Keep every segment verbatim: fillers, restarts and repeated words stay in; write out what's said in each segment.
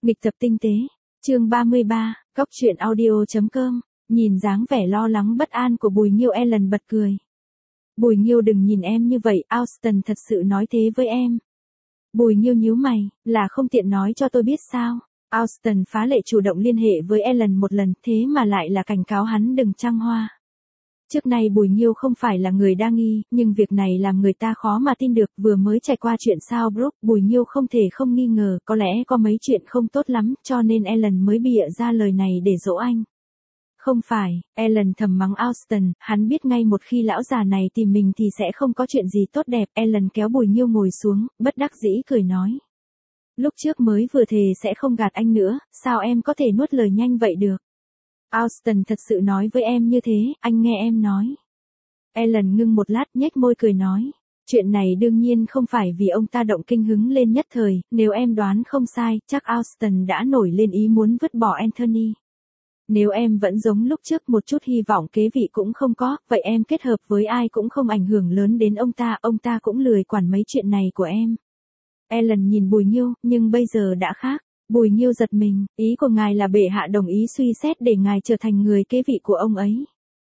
Nghịch tập tinh tế, chương ba mươi ba, góc truyện audio.com, nhìn dáng vẻ lo lắng bất an của Bùi Nghiêu, Ellen bật cười. Bùi Nghiêu, đừng nhìn em như vậy, Austin thật sự nói thế với em. Bùi Nghiêu nhíu mày, là không tiện nói cho tôi biết sao? Austin phá lệ chủ động liên hệ với Ellen một lần, thế mà lại là cảnh cáo hắn đừng trăng hoa. Trước nay Bùi Nghiêu không phải là người đa nghi, nhưng việc này làm người ta khó mà tin được, vừa mới trải qua chuyện sao Brook, Bùi Nghiêu không thể không nghi ngờ, có lẽ có mấy chuyện không tốt lắm, cho nên Ellen mới bịa ra lời này để dỗ anh. Không phải, Ellen thầm mắng Austin, hắn biết ngay một khi lão già này tìm mình thì sẽ không có chuyện gì tốt đẹp. Ellen kéo Bùi Nghiêu ngồi xuống, bất đắc dĩ cười nói. Lúc trước mới vừa thề sẽ không gạt anh nữa, sao em có thể nuốt lời nhanh vậy được? Austin thật sự nói với em như thế, anh nghe em nói. Ellen ngưng một lát, nhếch môi cười nói. Chuyện này đương nhiên không phải vì ông ta động kinh hứng lên nhất thời, nếu em đoán không sai, chắc Austin đã nổi lên ý muốn vứt bỏ Anthony. Nếu em vẫn giống lúc trước, một chút hy vọng kế vị cũng không có, vậy em kết hợp với ai cũng không ảnh hưởng lớn đến ông ta, ông ta cũng lười quản mấy chuyện này của em. Ellen nhìn Bùi Nghiêu, nhưng bây giờ đã khác. Bùi Nghiêu giật mình, ý của ngài là bệ hạ đồng ý suy xét để ngài trở thành người kế vị của ông ấy.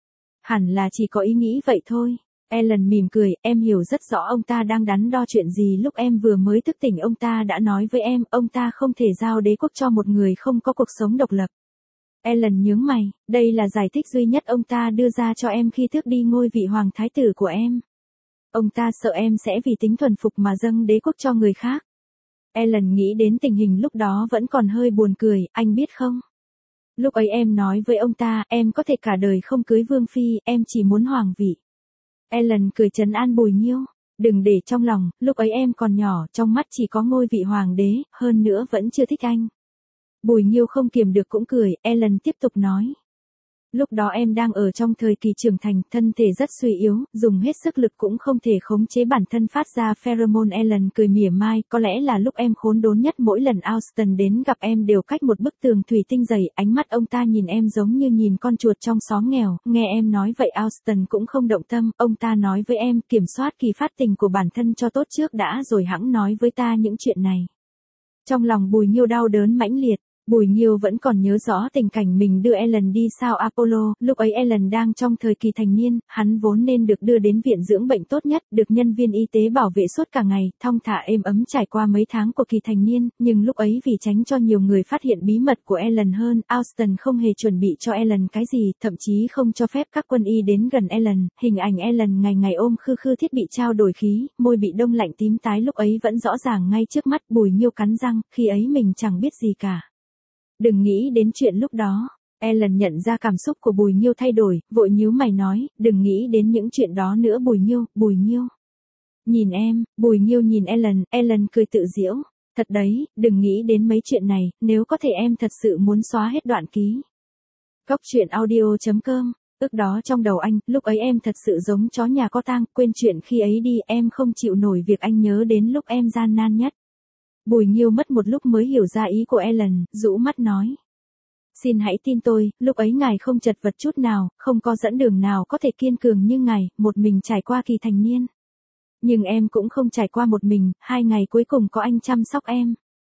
Hẳn là chỉ có ý nghĩ vậy thôi. Ellen mỉm cười, em hiểu rất rõ ông ta đang đắn đo chuyện gì. Lúc em vừa mới thức tỉnh ông ta đã nói với em, ông ta không thể giao đế quốc cho một người không có cuộc sống độc lập. Ellen nhướng mày, đây là giải thích duy nhất ông ta đưa ra cho em khi tước đi ngôi vị hoàng thái tử của em. Ông ta sợ em sẽ vì tính thuần phục mà dâng đế quốc cho người khác. Ellen nghĩ đến tình hình lúc đó vẫn còn hơi buồn cười, anh biết không? Lúc ấy em nói với ông ta, em có thể cả đời không cưới vương phi, em chỉ muốn hoàng vị. Ellen cười trấn an Bùi Nghiêu, đừng để trong lòng, lúc ấy em còn nhỏ, trong mắt chỉ có ngôi vị hoàng đế, hơn nữa vẫn chưa thích anh. Bùi Nghiêu không kiềm được cũng cười, Ellen tiếp tục nói. Lúc đó em đang ở trong thời kỳ trưởng thành, thân thể rất suy yếu, dùng hết sức lực cũng không thể khống chế bản thân phát ra pheromone. Ellen cười mỉa mai, có lẽ là lúc em khốn đốn nhất, mỗi lần Austin đến gặp em đều cách một bức tường thủy tinh dày, ánh mắt ông ta nhìn em giống như nhìn con chuột trong xóm nghèo. Nghe em nói vậy Austin cũng không động tâm, ông ta nói với em kiểm soát kỳ phát tình của bản thân cho tốt trước đã rồi hẵng nói với ta những chuyện này. Trong lòng Bùi Nghiêu đau đớn mãnh liệt. Bùi Nghiêu vẫn còn nhớ rõ tình cảnh mình đưa Ellen đi sao Apollo, lúc ấy Ellen đang trong thời kỳ thành niên, hắn vốn nên được đưa đến viện dưỡng bệnh tốt nhất, được nhân viên y tế bảo vệ suốt cả ngày, thong thả êm ấm trải qua mấy tháng của kỳ thành niên, nhưng lúc ấy vì tránh cho nhiều người phát hiện bí mật của Ellen hơn, Austin không hề chuẩn bị cho Ellen cái gì, thậm chí không cho phép các quân y đến gần Ellen, hình ảnh Ellen ngày ngày ôm khư khư thiết bị trao đổi khí, môi bị đông lạnh tím tái lúc ấy vẫn rõ ràng ngay trước mắt. Bùi Nghiêu cắn răng, khi ấy mình chẳng biết gì cả. Đừng nghĩ đến chuyện lúc đó. Ellen nhận ra cảm xúc của Bùi Nghiêu thay đổi, vội nhíu mày nói, đừng nghĩ đến những chuyện đó nữa Bùi Nghiêu, Bùi Nghiêu. Nhìn em, Bùi Nghiêu nhìn Ellen, Ellen cười tự giễu. Thật đấy, đừng nghĩ đến mấy chuyện này, nếu có thể em thật sự muốn xóa hết đoạn ký. Góc truyện audio.com, ước đó trong đầu anh, lúc ấy em thật sự giống chó nhà có tang, quên chuyện khi ấy đi, em không chịu nổi việc anh nhớ đến lúc em gian nan nhất. Bùi Nghiêu mất một lúc mới hiểu ra ý của Ellen, rũ mắt nói. Xin hãy tin tôi, lúc ấy ngài không chật vật chút nào, không có dẫn đường nào có thể kiên cường như ngài, một mình trải qua kỳ thành niên. Nhưng em cũng không trải qua một mình, hai ngày cuối cùng có anh chăm sóc em.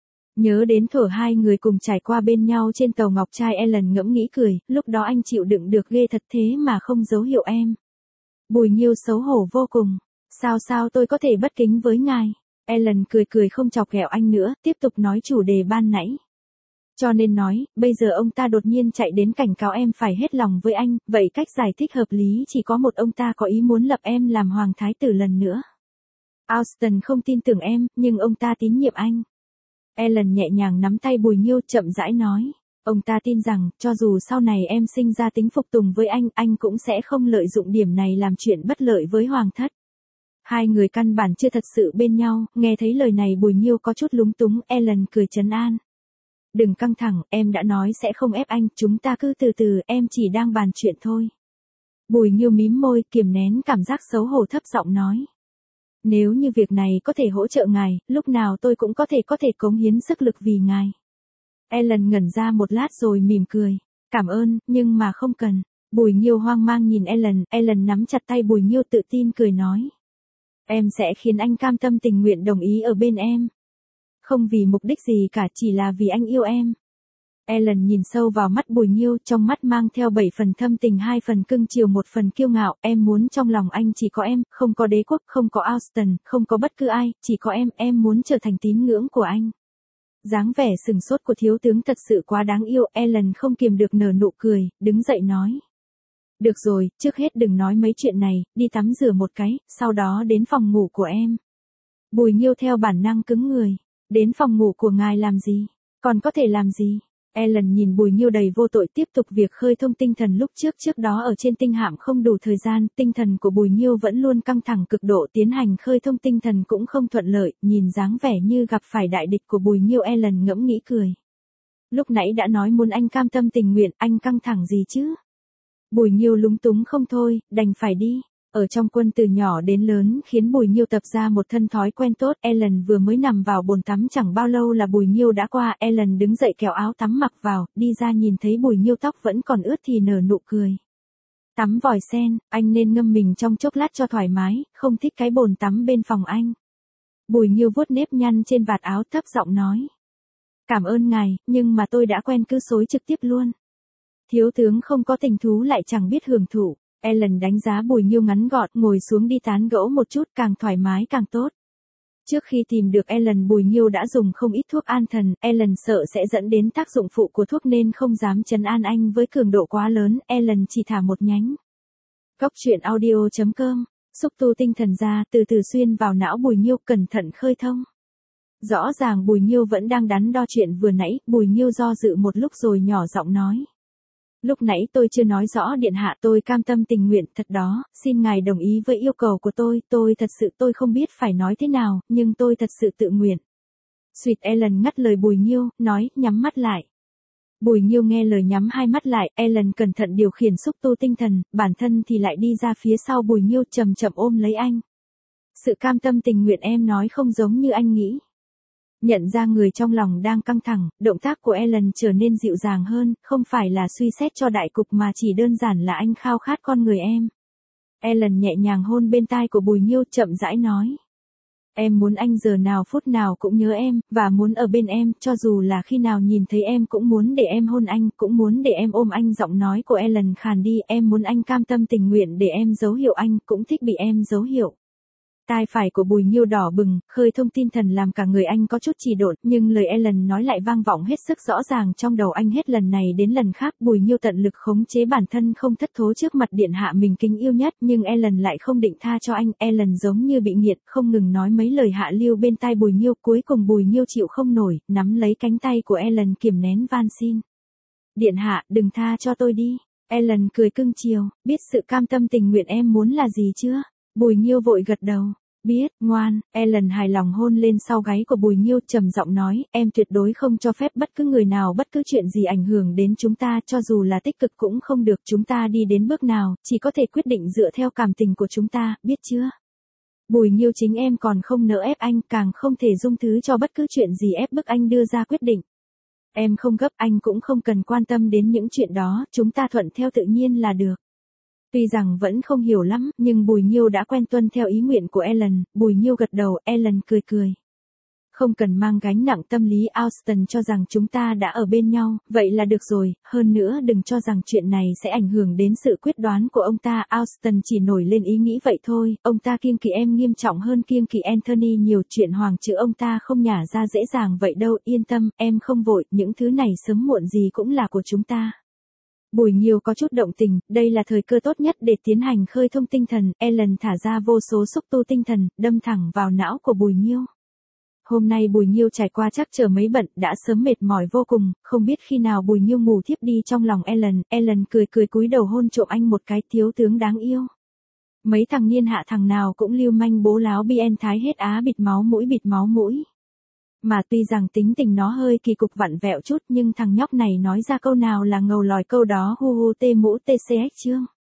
Nhớ đến thuở hai người cùng trải qua bên nhau trên tàu ngọc trai. Ellen ngẫm nghĩ cười, lúc đó anh chịu đựng được ghê thật thế mà không dấu hiệu em. Bùi Nghiêu xấu hổ vô cùng, sao sao tôi có thể bất kính với ngài. Ellen cười cười không chọc ghẹo anh nữa, tiếp tục nói chủ đề ban nãy. Cho nên nói, bây giờ ông ta đột nhiên chạy đến cảnh cáo em phải hết lòng với anh, vậy cách giải thích hợp lý chỉ có một, ông ta có ý muốn lập em làm hoàng thái tử lần nữa. Austin không tin tưởng em, nhưng ông ta tín nhiệm anh. Ellen nhẹ nhàng nắm tay Bùi Nghiêu, chậm rãi nói. Ông ta tin rằng, cho dù sau này em sinh ra tính phục tùng với anh, anh cũng sẽ không lợi dụng điểm này làm chuyện bất lợi với hoàng thất. Hai người căn bản chưa thật sự bên nhau, nghe thấy lời này Bùi Nghiêu có chút lúng túng. Ellen cười trấn an. Đừng căng thẳng, em đã nói sẽ không ép anh, chúng ta cứ từ từ, em chỉ đang bàn chuyện thôi. Bùi Nghiêu mím môi, kiềm nén cảm giác xấu hổ thấp giọng nói. Nếu như việc này có thể hỗ trợ ngài, lúc nào tôi cũng có thể có thể cống hiến sức lực vì ngài. Ellen ngẩn ra một lát rồi mỉm cười. Cảm ơn, nhưng mà không cần. Bùi Nghiêu hoang mang nhìn Ellen, Ellen nắm chặt tay Bùi Nghiêu tự tin cười nói. Em sẽ khiến anh cam tâm tình nguyện đồng ý ở bên em. Không vì mục đích gì cả, chỉ là vì anh yêu em. Ellen nhìn sâu vào mắt Bùi Nhiêu, trong mắt mang theo bảy phần thâm tình, hai phần cưng chiều, một phần kiêu ngạo. Em muốn trong lòng anh chỉ có em, không có đế quốc, không có Austen, không có bất cứ ai, chỉ có em, em muốn trở thành tín ngưỡng của anh. Dáng vẻ sừng sốt của thiếu tướng thật sự quá đáng yêu, Ellen không kiềm được nở nụ cười, đứng dậy nói. Được rồi, trước hết đừng nói mấy chuyện này, đi tắm rửa một cái, sau đó đến phòng ngủ của em. Bùi Nhiêu theo bản năng cứng người. Đến phòng ngủ của ngài làm gì? Còn có thể làm gì? Ellen nhìn Bùi Nhiêu đầy vô tội tiếp tục việc khơi thông tinh thần lúc trước trước đó ở trên tinh hạm không đủ thời gian, tinh thần của Bùi Nhiêu vẫn luôn căng thẳng cực độ, tiến hành khơi thông tinh thần cũng không thuận lợi, nhìn dáng vẻ như gặp phải đại địch của Bùi Nhiêu, Ellen ngẫm nghĩ cười. Lúc nãy đã nói muốn anh cam tâm tình nguyện, anh căng thẳng gì chứ? Bùi Nhiêu lúng túng không thôi, đành phải đi. Ở trong quân từ nhỏ đến lớn khiến Bùi Nhiêu tập ra một thân thói quen tốt. Ellen vừa mới nằm vào bồn tắm chẳng bao lâu là Bùi Nhiêu đã qua. Ellen đứng dậy kéo áo tắm mặc vào, đi ra nhìn thấy Bùi Nhiêu tóc vẫn còn ướt thì nở nụ cười. Tắm vòi sen, anh nên ngâm mình trong chốc lát cho thoải mái, không thích cái bồn tắm bên phòng anh. Bùi Nhiêu vuốt nếp nhăn trên vạt áo thấp giọng nói. Cảm ơn ngài, nhưng mà tôi đã quen cứ xối trực tiếp luôn. Thiếu tướng không có tình thú lại chẳng biết hưởng thụ. Ellen đánh giá Bùi Nhiêu ngắn gọn, ngồi xuống đi tán gẫu một chút, càng thoải mái càng tốt. Trước khi tìm được Ellen, Bùi Nhiêu đã dùng không ít thuốc an thần, Ellen sợ sẽ dẫn đến tác dụng phụ của thuốc nên không dám trấn an anh với cường độ quá lớn, Ellen chỉ thả một nhánh. Góc truyện audio chấm com, xúc tu tinh thần ra, từ từ xuyên vào não Bùi Nhiêu, cẩn thận khơi thông. Rõ ràng Bùi Nhiêu vẫn đang đắn đo chuyện vừa nãy, Bùi Nhiêu do dự một lúc rồi nhỏ giọng nói. Lúc nãy tôi chưa nói rõ điện hạ, tôi cam tâm tình nguyện thật đó, xin ngài đồng ý với yêu cầu của tôi, tôi thật sự tôi không biết phải nói thế nào, nhưng tôi thật sự tự nguyện. Sweet Ellen ngắt lời Bùi Nhiêu, nói, nhắm mắt lại. Bùi Nhiêu nghe lời nhắm hai mắt lại, Ellen cẩn thận điều khiển xúc tu tinh thần, bản thân thì lại đi ra phía sau Bùi Nhiêu chậm chậm ôm lấy anh. Sự cam tâm tình nguyện em nói không giống như anh nghĩ. Nhận ra người trong lòng đang căng thẳng, động tác của Ellen trở nên dịu dàng hơn, không phải là suy xét cho đại cục mà chỉ đơn giản là anh khao khát con người em. Ellen nhẹ nhàng hôn bên tai của Bùi Nhiêu chậm rãi nói. Em muốn anh giờ nào phút nào cũng nhớ em, và muốn ở bên em, cho dù là khi nào nhìn thấy em cũng muốn để em hôn anh, cũng muốn để em ôm anh. Giọng nói của Ellen khàn đi, em muốn anh cam tâm tình nguyện để em dấu hiệu anh, cũng thích bị em dấu hiệu. Tai phải của Bùi Nhiêu đỏ bừng, khơi thông tinh thần làm cả người anh có chút trì độn, nhưng lời Ellen nói lại vang vọng hết sức rõ ràng trong đầu anh hết lần này đến lần khác. Bùi Nhiêu tận lực khống chế bản thân không thất thố trước mặt điện hạ mình kính yêu nhất, nhưng Ellen lại không định tha cho anh. Ellen giống như bị nghiện, không ngừng nói mấy lời hạ lưu bên tai Bùi Nhiêu, cuối cùng Bùi Nhiêu chịu không nổi, nắm lấy cánh tay của Ellen kiềm nén van xin. Điện hạ, đừng tha cho tôi đi. Ellen cười cưng chiều, biết sự cam tâm tình nguyện em muốn là gì chưa? Bùi Nhiêu vội gật đầu. Biết, ngoan. Ellen hài lòng hôn lên sau gáy của Bùi Nhiêu, trầm giọng nói, em tuyệt đối không cho phép bất cứ người nào bất cứ chuyện gì ảnh hưởng đến chúng ta, cho dù là tích cực cũng không được. Chúng ta đi đến bước nào, chỉ có thể quyết định dựa theo cảm tình của chúng ta, biết chưa? Bùi Nhiêu, chính em còn không nỡ ép anh, càng không thể dung thứ cho bất cứ chuyện gì ép bức anh đưa ra quyết định. Em không gấp, anh cũng không cần quan tâm đến những chuyện đó, chúng ta thuận theo tự nhiên là được. Tuy rằng vẫn không hiểu lắm, nhưng Bùi Nhiêu đã quen tuân theo ý nguyện của Ellen. Bùi Nhiêu gật đầu, Ellen cười cười. Không cần mang gánh nặng tâm lý, Austen cho rằng chúng ta đã ở bên nhau, vậy là được rồi, hơn nữa đừng cho rằng chuyện này sẽ ảnh hưởng đến sự quyết đoán của ông ta. Austen chỉ nổi lên ý nghĩ vậy thôi, ông ta kiêng kỵ em nghiêm trọng hơn kiêng kỵ Anthony nhiều, chuyện hoàng chữ ông ta không nhả ra dễ dàng vậy đâu, yên tâm, em không vội, những thứ này sớm muộn gì cũng là của chúng ta. Bùi Nhiêu có chút động tình, đây là thời cơ tốt nhất để tiến hành khơi thông tinh thần. Ellen thả ra vô số xúc tu tinh thần, đâm thẳng vào não của Bùi Nhiêu. Hôm nay Bùi Nhiêu trải qua chắc trở mấy bận, đã sớm mệt mỏi vô cùng, không biết khi nào Bùi Nhiêu ngủ thiếp đi trong lòng Ellen. Ellen cười cười cúi đầu hôn trộm anh một cái, thiếu tướng đáng yêu. Mấy thằng niên hạ thằng nào cũng lưu manh bố láo bien thái hết á, bịt máu mũi bịt máu mũi. Mà tuy rằng tính tình nó hơi kỳ cục vặn vẹo chút, nhưng thằng nhóc này nói ra câu nào là ngầu lòi câu đó, hu hu tê mũ tê xê ếch chương.